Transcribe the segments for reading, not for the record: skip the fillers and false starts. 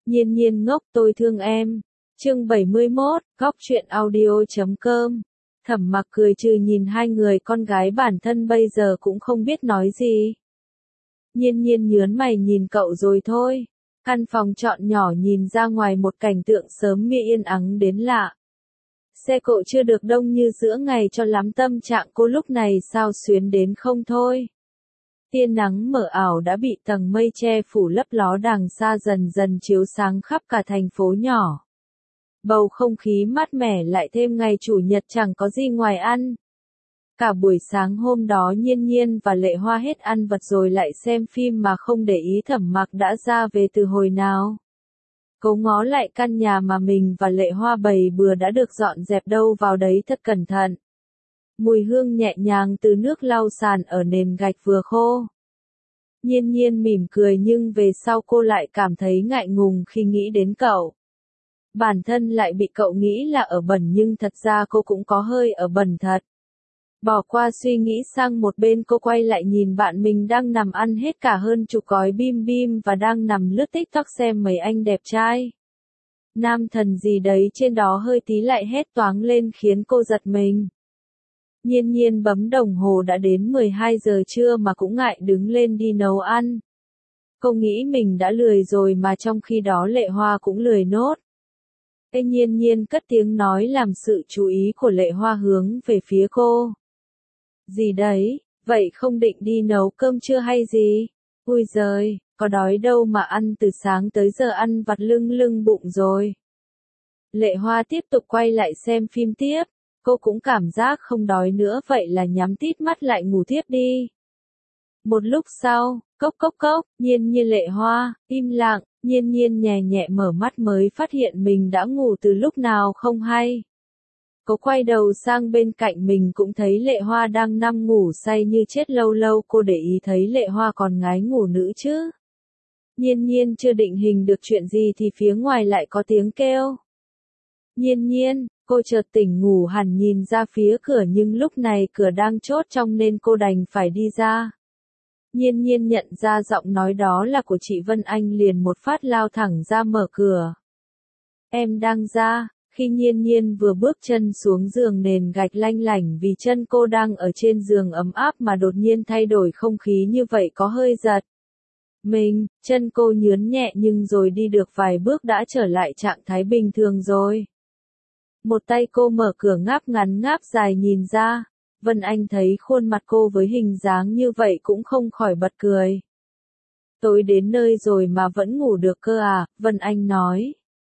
Nhiên nhiên ngốc tôi thương em. Chương 71, góc truyện audio.com. Thẩm Mặc cười trừ nhìn hai người con gái bản thân bây giờ cũng không biết nói gì. Nhiên nhiên nhớn mày nhìn cậu rồi thôi. Căn phòng trọn nhỏ nhìn ra ngoài một cảnh tượng sớm mi yên ắng đến lạ. Xe cộ chưa được đông như giữa ngày cho lắm, tâm trạng cô lúc này sao xuyến đến không thôi. Tia nắng mờ ảo đã bị tầng mây che phủ lấp ló, đằng xa dần dần chiếu sáng khắp cả thành phố nhỏ. Bầu không khí mát mẻ, lại thêm ngày chủ nhật chẳng có gì ngoài ăn. Cả buổi sáng hôm đó Nhiên Nhiên và Lệ Hoa hết ăn vặt rồi lại xem phim mà không để ý Thẩm Mặc đã ra về từ hồi nào. Cố ngó lại căn nhà mà mình và Lệ Hoa bày bừa đã được dọn dẹp đâu vào đấy thật cẩn thận. Mùi hương nhẹ nhàng từ nước lau sàn ở nền gạch vừa khô. Nhiên Nhiên mỉm cười nhưng về sau cô lại cảm thấy ngại ngùng khi nghĩ đến cậu. Bản thân lại bị cậu nghĩ là ở bẩn nhưng thật ra cô cũng có hơi ở bẩn thật. Bỏ qua suy nghĩ sang một bên, cô quay lại nhìn bạn mình đang nằm ăn hết cả hơn chục gói bim bim và đang nằm lướt TikTok xem mấy anh đẹp trai. Nam thần gì đấy trên đó hơi tí lại hét toáng lên khiến cô giật mình. Nhiên Nhiên bấm đồng hồ đã đến 12 giờ trưa mà cũng ngại đứng lên đi nấu ăn. Cô nghĩ mình đã lười rồi mà trong khi đó Lệ Hoa cũng lười nốt. Nhiên Nhiên cất tiếng nói làm sự chú ý của Lệ Hoa hướng về phía cô. Gì đấy, vậy không định đi nấu cơm trưa hay gì? Ui giời, có đói đâu mà ăn từ sáng tới giờ ăn vặt lưng bụng rồi. Lệ Hoa tiếp tục quay lại xem phim tiếp, cô cũng cảm giác không đói nữa vậy là nhắm tít mắt lại ngủ tiếp đi. Một lúc sau, cốc cốc cốc, Nhiên Nhiên Lệ Hoa, im lặng, Nhiên Nhiên nhẹ nhẹ mở mắt mới phát hiện mình đã ngủ từ lúc nào không hay. Cô quay đầu sang bên cạnh mình cũng thấy Lệ Hoa đang nằm ngủ say như chết, lâu lâu cô để ý thấy Lệ Hoa còn ngái ngủ nữa chứ. Nhiên Nhiên chưa định hình được chuyện gì thì phía ngoài lại có tiếng kêu. Nhiên Nhiên, cô chợt tỉnh ngủ hẳn nhìn ra phía cửa nhưng lúc này cửa đang chốt trong nên cô đành phải đi ra. Nhiên Nhiên nhận ra giọng nói đó là của chị Vân Anh liền một phát lao thẳng ra mở cửa. Em đang ra. Khi Nhiên Nhiên vừa bước chân xuống giường, nền gạch lanh lảnh vì chân cô đang ở trên giường ấm áp mà đột nhiên thay đổi không khí như vậy có hơi giật. Chân cô nhướn nhẹ nhưng rồi đi được vài bước đã trở lại trạng thái bình thường rồi. Một tay cô mở cửa ngáp ngắn ngáp dài nhìn ra. Vân Anh thấy khuôn mặt cô với hình dáng như vậy cũng không khỏi bật cười. Tối đến nơi rồi mà vẫn ngủ được cơ à, Vân Anh nói.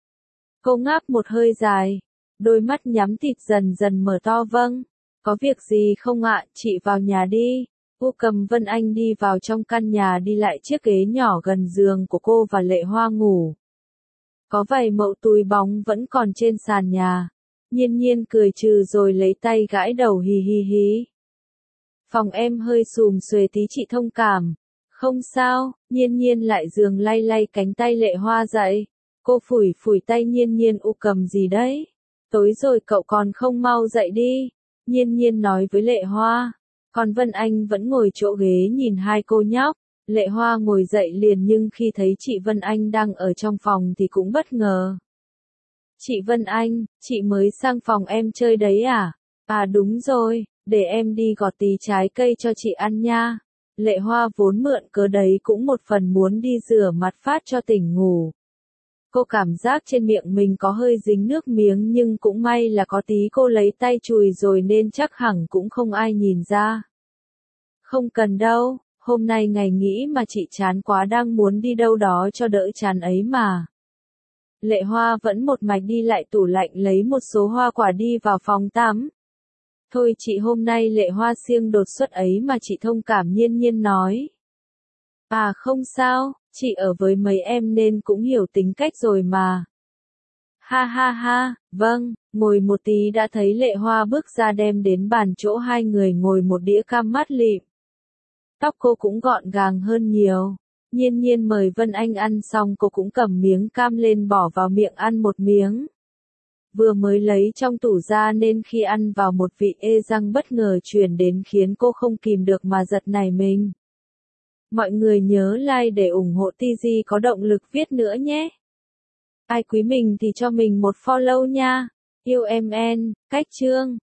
Cô ngáp một hơi dài, đôi mắt nhắm tịt dần dần mở to. Vâng, có việc gì không ạ, chị vào nhà đi. Cô cầm Vân Anh đi vào trong căn nhà, đi lại chiếc ghế nhỏ gần giường của cô và Lệ Hoa ngủ. Có vài mẩu túi bóng vẫn còn trên sàn nhà. Nhiên Nhiên cười trừ rồi lấy tay gãi đầu hì hì hí. Phòng em hơi xùm xuề tí, chị thông cảm. Không sao, Nhiên Nhiên lại giường lay lay cánh tay Lệ Hoa dậy. Cô phủi phủi tay Nhiên Nhiên, cầm gì đấy? Tối rồi cậu còn không mau dậy đi. Nhiên Nhiên nói với Lệ Hoa. Còn Vân Anh vẫn ngồi chỗ ghế nhìn hai cô nhóc. Lệ Hoa ngồi dậy liền nhưng khi thấy chị Vân Anh đang ở trong phòng thì cũng bất ngờ. Chị Vân Anh, chị mới sang phòng em chơi đấy à? À đúng rồi, để em đi gọt tí trái cây cho chị ăn nha. Lệ Hoa vốn mượn cớ đấy cũng một phần muốn đi rửa mặt phát cho tỉnh ngủ. Cô cảm giác trên miệng mình có hơi dính nước miếng nhưng cũng may là có tí cô lấy tay chùi rồi nên chắc hẳn cũng không ai nhìn ra. Không cần đâu, hôm nay ngày nghỉ mà chị chán quá đang muốn đi đâu đó cho đỡ chán ấy mà. Lệ Hoa vẫn một mạch đi lại tủ lạnh lấy một số hoa quả đi vào phòng tắm. Thôi chị, hôm nay Lệ Hoa siêng đột xuất ấy mà chị thông cảm, Nhiên Nhiên nói. À không sao, chị ở với mấy em nên cũng hiểu tính cách rồi mà. Ha ha ha, vâng, ngồi một tí đã thấy Lệ Hoa bước ra đem đến bàn chỗ hai người ngồi một đĩa cam mát lịm. Tóc cô cũng gọn gàng hơn nhiều. Nhiên Nhiên mời Vân Anh ăn xong cô cũng cầm miếng cam lên bỏ vào miệng ăn một miếng. Vừa mới lấy trong tủ ra nên khi ăn vào một vị ê răng bất ngờ truyền đến khiến cô không kìm được mà giật nảy mình. Mọi người nhớ like để ủng hộ TG có động lực viết nữa nhé. Ai quý mình thì cho mình một follow nha. Yêu em en, cách chương.